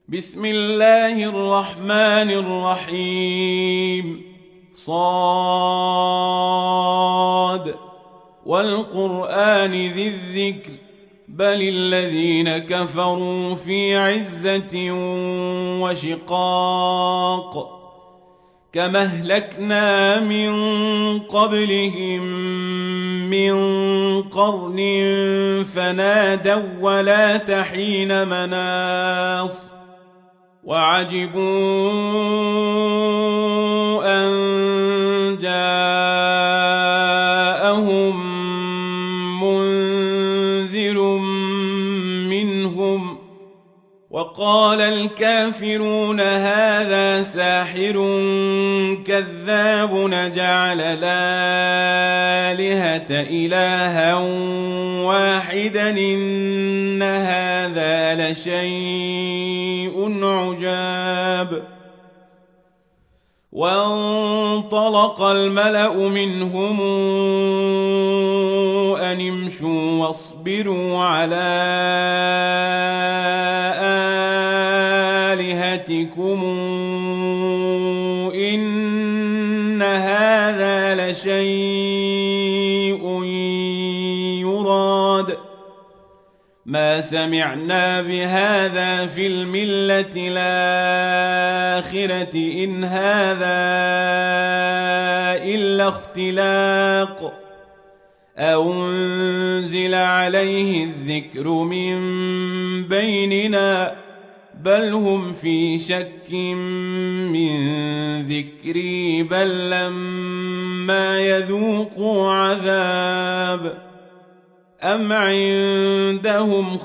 بسم الله الرحمن الرحيم. صاد والقرآن ذي الذكر بل الذين كفروا في عزة وشقاق كما أهلكنا من قبلهم من قرن فنادوا ولا تحين مناص وعجبوا أن جاءهم منذر منهم وقال الكافرون هذا ساحر كذاب نجعل الآلهة إلها واحدا إن هذا لشيء عجاب. وانطلق الملأ منهم أن امشوا واصبروا على آلهتكم إن هذا لشيء يراد ما سمعنا بهذا في الملة الآخرة إن هذا إلا اختلاق أنزل عليه الذكر من بيننا بل هم في شك من ذكري بل لما يذوقوا عذاب أم عندهم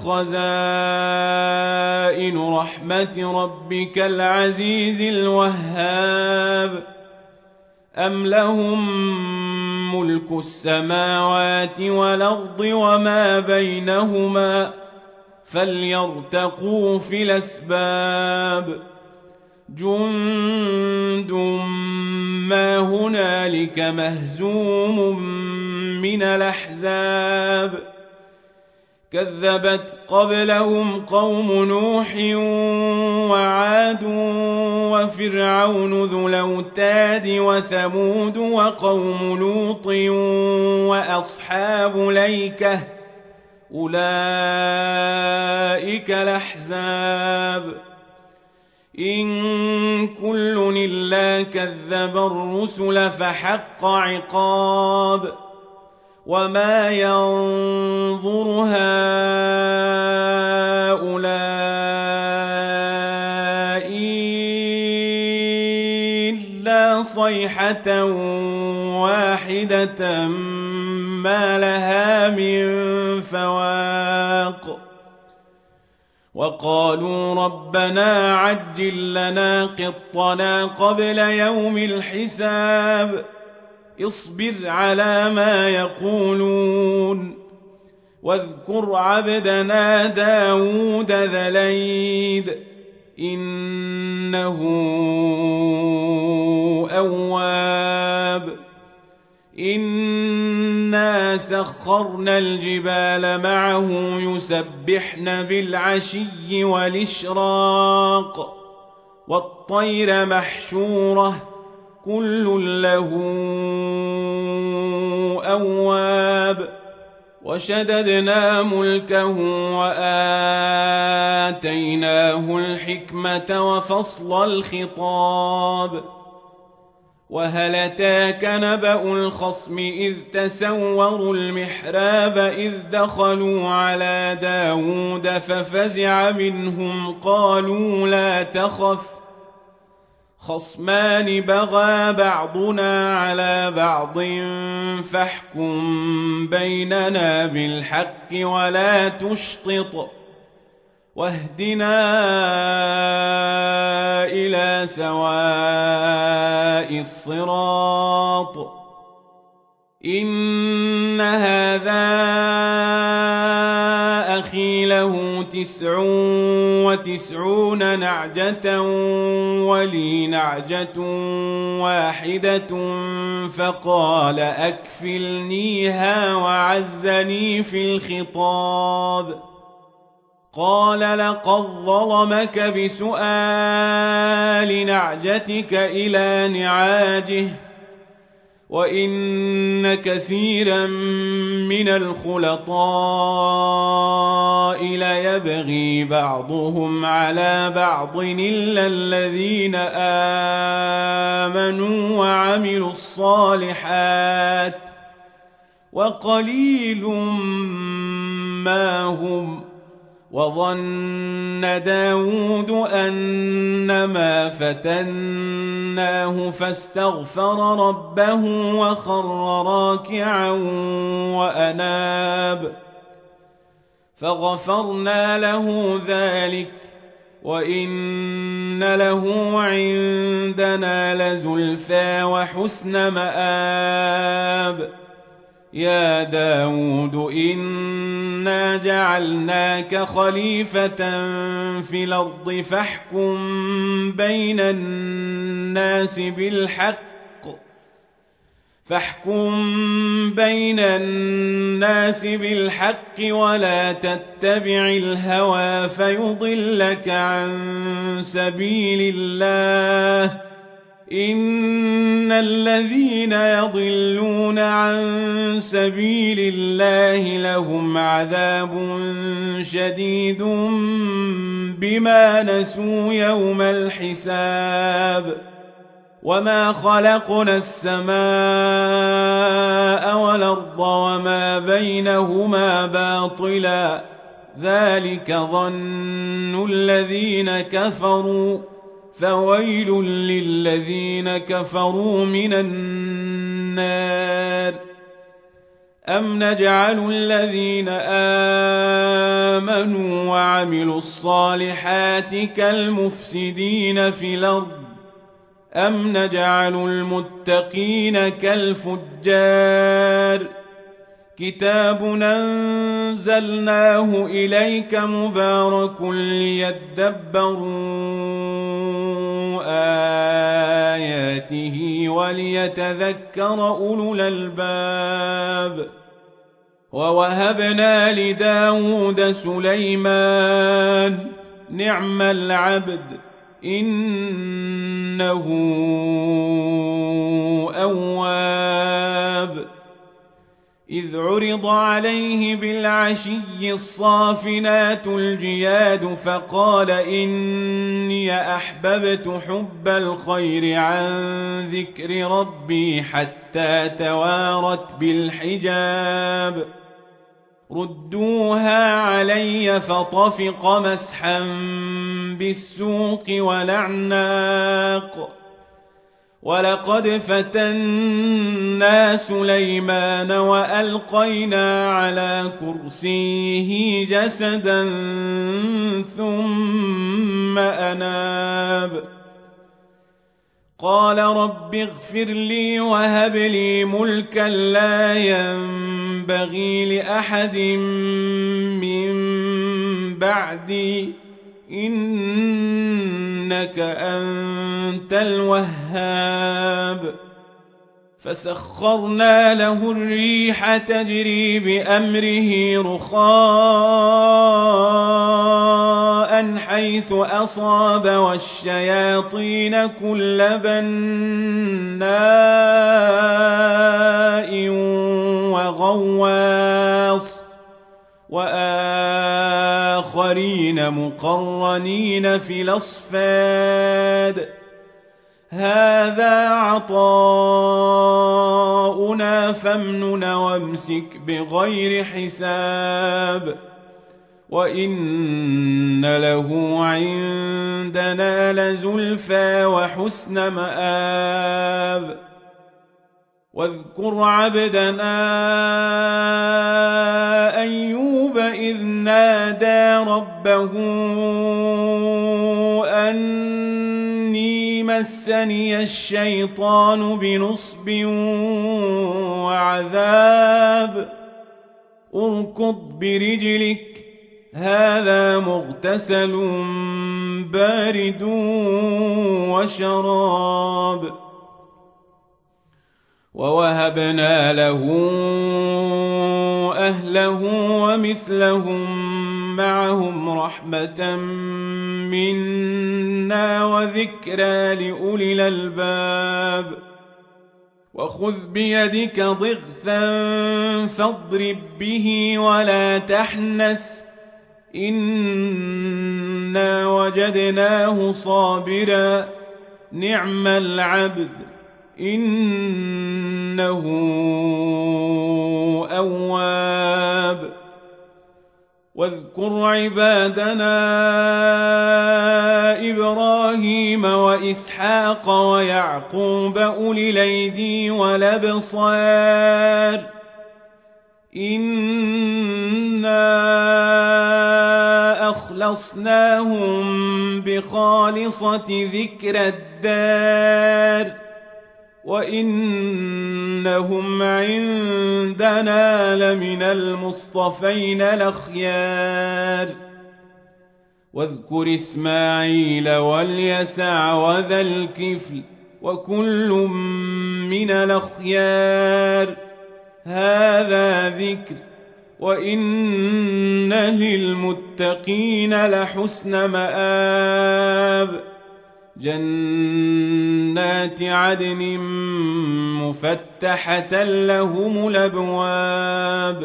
خزائن رحمة ربك العزيز الوهاب أم لهم ملك السماوات والأرض وما بينهما فليرتقوا في الأسباب جند ما هنالك مهزوم من الأحزاب كذبت قبلهم قوم نوح وعاد وفرعون ذو الأوتاد وثمود وقوم لوط وأصحاب الأيكة أولئك الأحزاب إن كل إلا كذب الرسل فحق عقاب وما ينظر هؤلاء إلا صيحة واحدة ما لها من فواق وقالوا ربنا عجل لنا قطنا قبل يوم الحساب اصبر على ما يقولون واذكر عبدنا داود ذا الأيد إنه أواب إنا سخرنا الجبال معه يسبحن بالعشي والإشراق والطير محشورة كل له أواب وشددنا ملكه وآتيناه الحكمة وفصل الخطاب وهل أتاك نبأ الخصم إذ تسوروا المحراب إذ دخلوا على داود ففزع منهم قالوا لا تخف خصمان بغى بعضنا على بعض فاحكم بيننا بالحق ولا تشطط واهدنا إلى سواء الصراط إن هذا أخي له 99 نعجة ولي نعجة واحدة فقال أكفلنيها وعزني في الخطاب قال لقد ظلمك بسؤال نعجتك إلى نعاجه وإن كثيرا من الخلطاء ليبغي بعضهم على بعض إلا الذين آمنوا وعملوا الصالحات وقليل ما هم. وظن داود أنما فتناه فاستغفر ربه وخر راكعا وأناب فغفرنا له ذلك وإن له عندنا لزلفى وحسن مآب. يا داود إنا جعلناك خليفة في الأرض فاحكم بين الناس بالحق ولا تتبع الهوى فيضلك عن سبيل الله. إن الذين يضلون عن سبيل الله لهم عذاب شديد بما نسوا يوم الحساب. وما خلقنا السماء والأرض وما بينهما باطلا ذلك ظن الذين كفروا فويل للذين كفروا من النار. أم نجعل الذين آمنوا وعملوا الصالحات كالمفسدين في الأرض أم نجعل المتقين كالفجار. كتاب أنزلناه إليك مبارك ليدبروا آياته وليتذكر أولو الألباب. ووهبنا لداود سليمان نعم العبد إنه أواب. إذ عرض عليه بالعشي الصافنات الجياد فقال إني أحببت حب الخير عن ذكر ربي حتى توارت بالحجاب. ردوها علي فطفق مسحا بالسوق والأعناق. ولقد فتنا سليمان وألقينا على كرسيه جسدا ثم أناب. قال رب اغفر لي وهب لي ملكا لا ينبغي لأحد من بعدي إنك أنت الوهاب. فسخرنا له الريح تجري بأمره رخاء حيث أصاب والشياطين كل بناء وغواص وآخرين مقرنين في الأصفاد. هذا عطاؤنا فامنن وامسك بغير حساب. وإن له عندنا لزلفى وحسن مآب. واذكر عبدنا أيوب إذ نادى ربه أني مسني الشيطان بنصب وعذاب. اركض برجلك هذا مغتسل بارد وشراب. ووهبنا له أهله ومثلهم معهم رحمة منا وذكرى لأولي الألباب وخذ بيدك ضغثا فاضرب به ولا تحنث إنا وجدناه صابرا نعم العبد إنه أواب واذكر عبادنا إبراهيم وإسحاق ويعقوب أولي الأيدي والأبصار إنا أخلصناهم بخالصة ذكر الدار وإنهم عندنا لمن المصطفين الأخيار واذكر إسماعيل واليسع وذا الكفل وكل من الأخيار هذا ذكر وإن للمتقين لحسن مآب جنات عدن مفتحة لهم الأبواب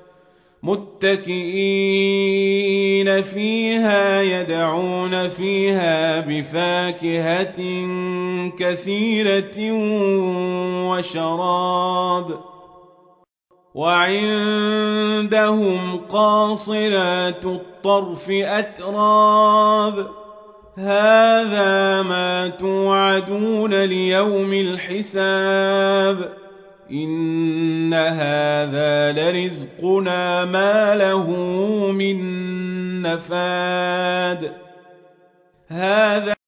متكئين فيها يدعون فيها بفاكهة كثيرة وشراب وعندهم قاصرات الطرف أتراب هذا ما توعدون ليوم الحساب إن هذا لرزقنا ما له من نفاد هذا